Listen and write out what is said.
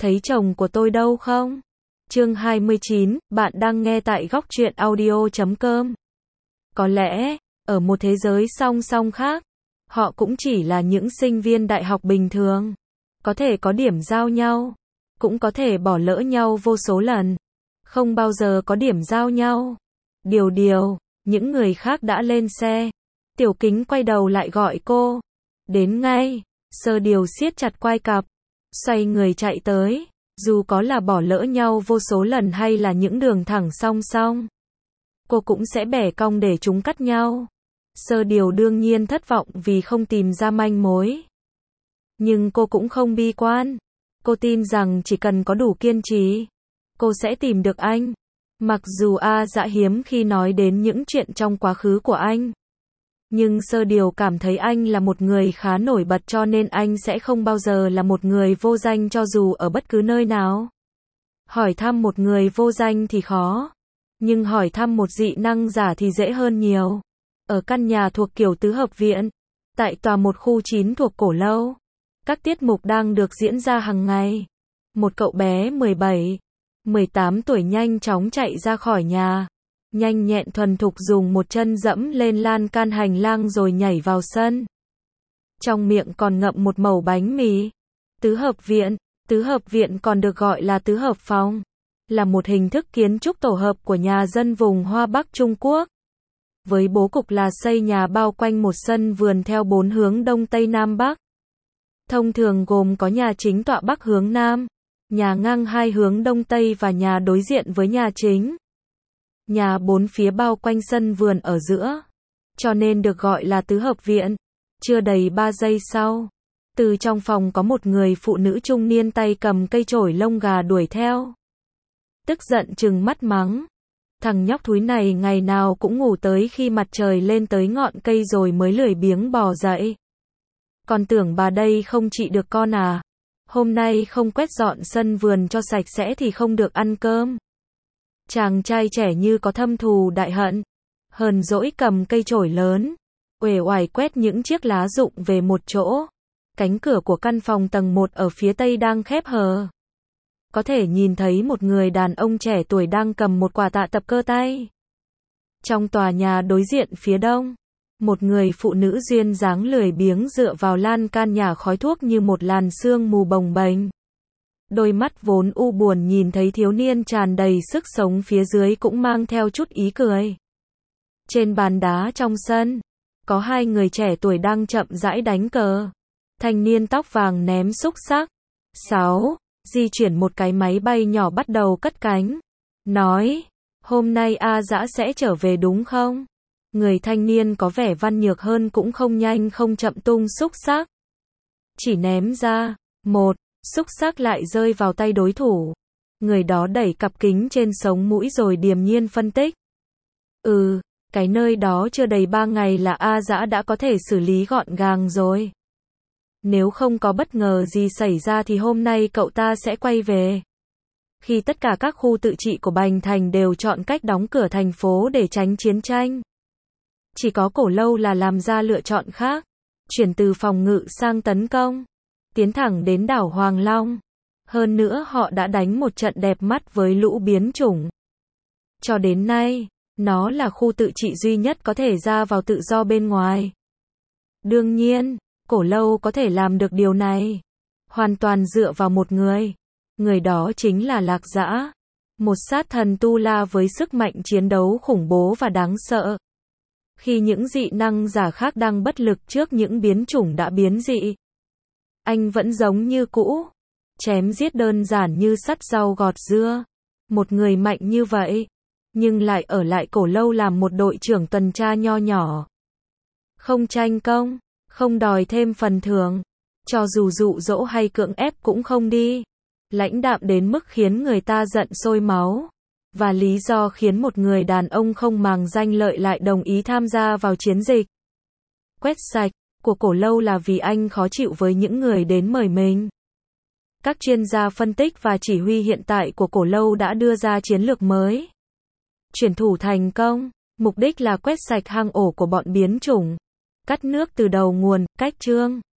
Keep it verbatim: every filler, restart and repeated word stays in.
thấy chồng của tôi đâu không? Chương hai mươi chín, bạn đang nghe tại góc truyện audio chấm com. Có lẽ, ở một thế giới song song khác, họ cũng chỉ là những sinh viên đại học bình thường. Có thể có điểm giao nhau, cũng có thể bỏ lỡ nhau vô số lần. Không bao giờ có điểm giao nhau. Điều điều, những người khác đã lên xe. Tiểu Kính quay đầu lại gọi cô. Đến ngay, Sơ Điều siết chặt quai cặp, xoay người chạy tới. Dù có là bỏ lỡ nhau vô số lần hay là những đường thẳng song song, cô cũng sẽ bẻ cong để chúng cắt nhau. Sơ Điều đương nhiên thất vọng vì không tìm ra manh mối. Nhưng cô cũng không bi quan. Cô tin rằng chỉ cần có đủ kiên trì, cô sẽ tìm được anh. Mặc dù A Dã hiếm khi nói đến những chuyện trong quá khứ của anh, nhưng Sơ Điều cảm thấy anh là một người khá nổi bật, cho nên anh sẽ không bao giờ là một người vô danh cho dù ở bất cứ nơi nào. Hỏi thăm một người vô danh thì khó, nhưng hỏi thăm một dị năng giả thì dễ hơn nhiều. Ở căn nhà thuộc kiểu tứ hợp viện, tại tòa một khu chín thuộc Cổ Lâu, các tiết mục đang được diễn ra hàng ngày. Một cậu bé mười bảy, mười tám tuổi nhanh chóng chạy ra khỏi nhà, nhanh nhẹn thuần thục dùng một chân dẫm lên lan can hành lang rồi nhảy vào sân. Trong miệng còn ngậm một mẩu bánh mì. Tứ hợp viện, tứ hợp viện còn được gọi là tứ hợp phòng, là một hình thức kiến trúc tổ hợp của nhà dân vùng Hoa Bắc Trung Quốc. Với bố cục là xây nhà bao quanh một sân vườn theo bốn hướng Đông Tây Nam Bắc. Thông thường gồm có nhà chính tọa Bắc hướng Nam, nhà ngang hai hướng Đông Tây và nhà đối diện với nhà chính. Nhà bốn phía bao quanh sân vườn ở giữa, cho nên được gọi là tứ hợp viện. Chưa đầy ba giây sau, từ trong phòng có một người phụ nữ trung niên tay cầm cây chổi lông gà đuổi theo. Tức giận trừng mắt mắng, thằng nhóc thúi này ngày nào cũng ngủ tới khi mặt trời lên tới ngọn cây rồi mới lười biếng bò dậy. Còn tưởng bà đây không trị được con à? Hôm nay không quét dọn sân vườn cho sạch sẽ thì không được ăn cơm. Chàng trai trẻ như có thâm thù đại hận, hờn dỗi cầm cây chổi lớn, uể oải quét những chiếc lá rụng về một chỗ. Cánh cửa của căn phòng tầng một ở phía tây đang khép hờ. Có thể nhìn thấy một người đàn ông trẻ tuổi đang cầm một quả tạ tập cơ tay. Trong tòa nhà đối diện phía đông, một người phụ nữ duyên dáng lười biếng dựa vào lan can nhả khói thuốc như một làn sương mù bồng bềnh. Đôi mắt vốn u buồn nhìn thấy thiếu niên tràn đầy sức sống phía dưới cũng mang theo chút ý cười. Trên bàn đá trong sân, có hai người trẻ tuổi đang chậm rãi đánh cờ. Thanh niên tóc vàng ném xúc xắc. Sáu. Di chuyển một cái máy bay nhỏ bắt đầu cất cánh. Nói, hôm nay A Dã sẽ trở về đúng không? Người thanh niên có vẻ văn nhược hơn cũng không nhanh không chậm tung xúc xắc. Chỉ ném ra, một, xúc xắc lại rơi vào tay đối thủ. Người đó đẩy cặp kính trên sống mũi rồi điềm nhiên phân tích. Ừ, cái nơi đó chưa đầy ba ngày là A Dã đã có thể xử lý gọn gàng rồi. Nếu không có bất ngờ gì xảy ra thì hôm nay cậu ta sẽ quay về. Khi tất cả các khu tự trị của Bành Thành đều chọn cách đóng cửa thành phố để tránh chiến tranh, chỉ có Cổ Lâu là làm ra lựa chọn khác, chuyển từ phòng ngự sang tấn công, tiến thẳng đến đảo Hoàng Long. Hơn nữa họ đã đánh một trận đẹp mắt với lũ biến chủng. Cho đến nay, nó là khu tự trị duy nhất có thể ra vào tự do bên ngoài. Đương nhiên, Cổ Lâu có thể làm được điều này hoàn toàn dựa vào một người. Người đó chính là Lạc Dã, một sát thần tu la với sức mạnh chiến đấu khủng bố và đáng sợ. Khi những dị năng giả khác đang bất lực trước những biến chủng đã biến dị, anh vẫn giống như cũ, chém giết đơn giản như sắt rau gọt dưa. Một người mạnh như vậy, nhưng lại ở lại Cổ Lâu làm một đội trưởng tuần tra nho nhỏ. Không tranh công, không đòi thêm phần thưởng, cho dù dụ dỗ hay cưỡng ép cũng không đi. Lãnh đạm đến mức khiến người ta giận sôi máu. Và lý do khiến một người đàn ông không màng danh lợi lại đồng ý tham gia vào chiến dịch quét sạch của Cổ Lâu là vì anh khó chịu với những người đến mời mình. Các chuyên gia phân tích và chỉ huy hiện tại của Cổ Lâu đã đưa ra chiến lược mới. Chuyển thủ thành công, mục đích là quét sạch hang ổ của bọn biến chủng, cắt nước từ đầu nguồn, cách chương.